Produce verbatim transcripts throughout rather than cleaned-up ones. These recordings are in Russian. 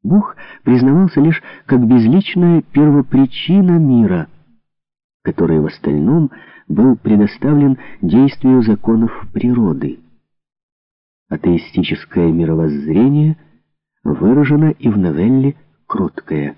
Бог признавался лишь как безличная первопричина мира, который в остальном был предоставлен действию законов природы. Атеистическое мировоззрение выражено и в новелле «Кроткая».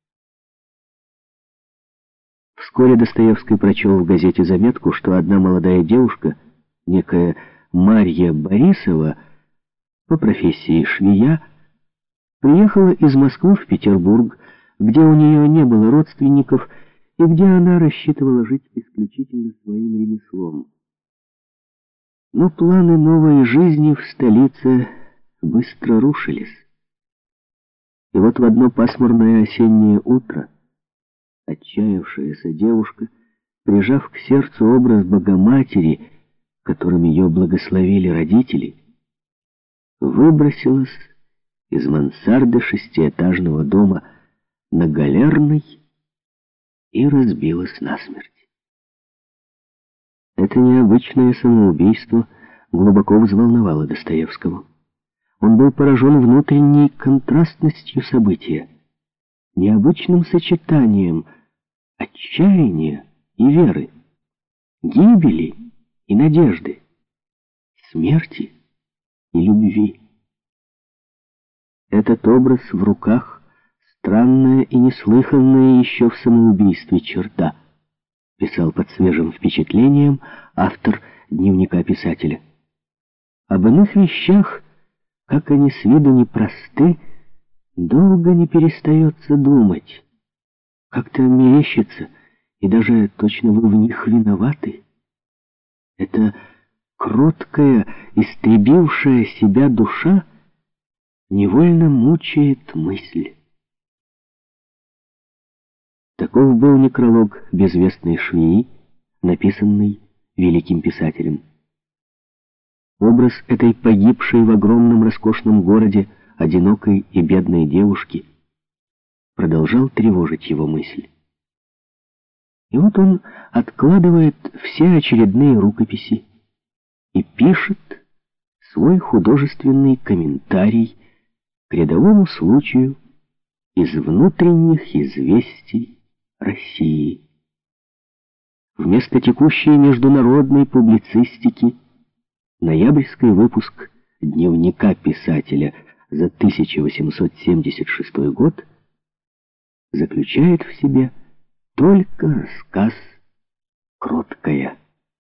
Вскоре Достоевский прочел в газете заметку, что одна молодая девушка, некая Марья Борисова, по профессии швея, приехала из Москвы в Петербург, где у нее не было родственников и где она рассчитывала жить исключительно своим ремеслом. Но планы новой жизни в столице быстро рушились. И вот в одно пасмурное осеннее утро отчаявшаяся девушка, прижав к сердцу образ Богоматери, которым ее благословили родители, выбросилась из мансарды шестиэтажного дома на Галерной и разбилась насмерть. Это необычное самоубийство глубоко взволновало Достоевского. Он был поражен внутренней контрастностью события, необычным сочетанием отчаяния и веры, гибели и надежды, смерти и любви. Этот образ в руках — странная и неслыханная еще в самоубийстве черта, писал под свежим впечатлением автор дневника писателя. Об иных вещах, как они с виду непросты, долго не перестается думать. Как-то мерещится, и даже точно вы в них виноваты. Это кроткая, истребившая себя душа невольно мучает мысль. Таков был некролог безвестной швеи, написанный великим писателем. Образ этой погибшей в огромном роскошном городе одинокой и бедной девушки продолжал тревожить его мысль. И вот он откладывает все очередные рукописи и пишет свой художественный комментарий к рядовому случаю из внутренних известий России. Вместо текущей международной публицистики ноябрьский выпуск дневника писателя за тысяча восемьсот семьдесят шестой год заключает в себе только рассказ «Кроткая».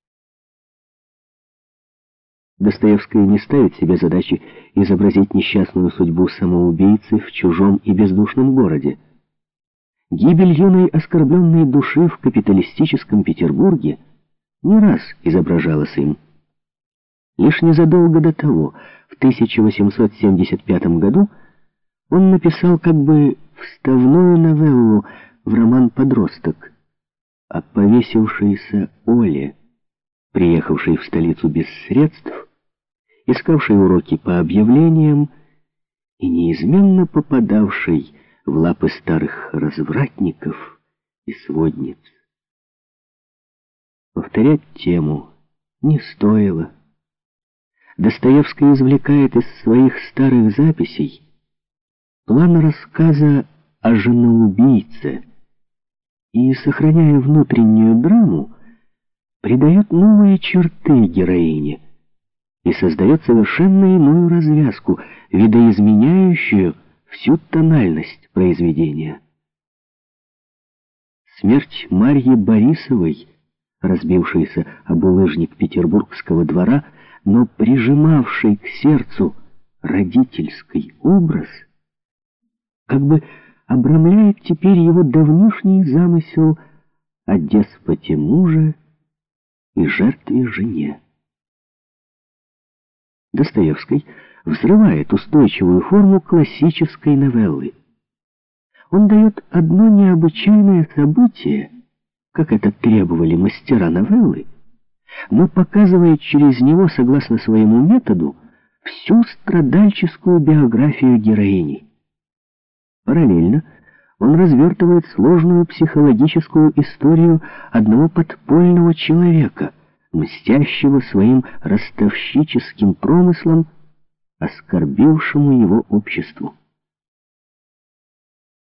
Достоевский не ставит себе задачи изобразить несчастную судьбу самоубийцы в чужом и бездушном городе. Гибель юной оскорбленной души в капиталистическом Петербурге не раз изображалась им. Лишь незадолго до того, в тысяча восемьсот семьдесят пятом году, он написал как бы вставную новеллу в роман «Подросток» о повесившейся Оле, приехавшей в столицу без средств, искавшей уроки по объявлениям и неизменно попадавшей в лапы старых развратников и сводниц. Повторять тему не стоило. Достоевский извлекает из своих старых записей план рассказа о женоубийце и, сохраняя внутреннюю драму, придает новые черты героине и создает совершенно иную развязку, видоизменяющую всю тональность произведения. Смерть Марьи Борисовой, разбившейся об булыжник петербургского двора, но прижимавшей к сердцу родительский образ, как бы обрамляет теперь его давнишний замысел о деспоте мужа и жертве жене. Достоевский взрывает устойчивую форму классической новеллы. Он дает одно необычайное событие, как это требовали мастера новеллы, но показывает через него, согласно своему методу, всю страдальческую биографию героини. Параллельно он развертывает сложную психологическую историю одного подпольного человека, мстящего своим ростовщическим промыслом оскорбившему его обществу.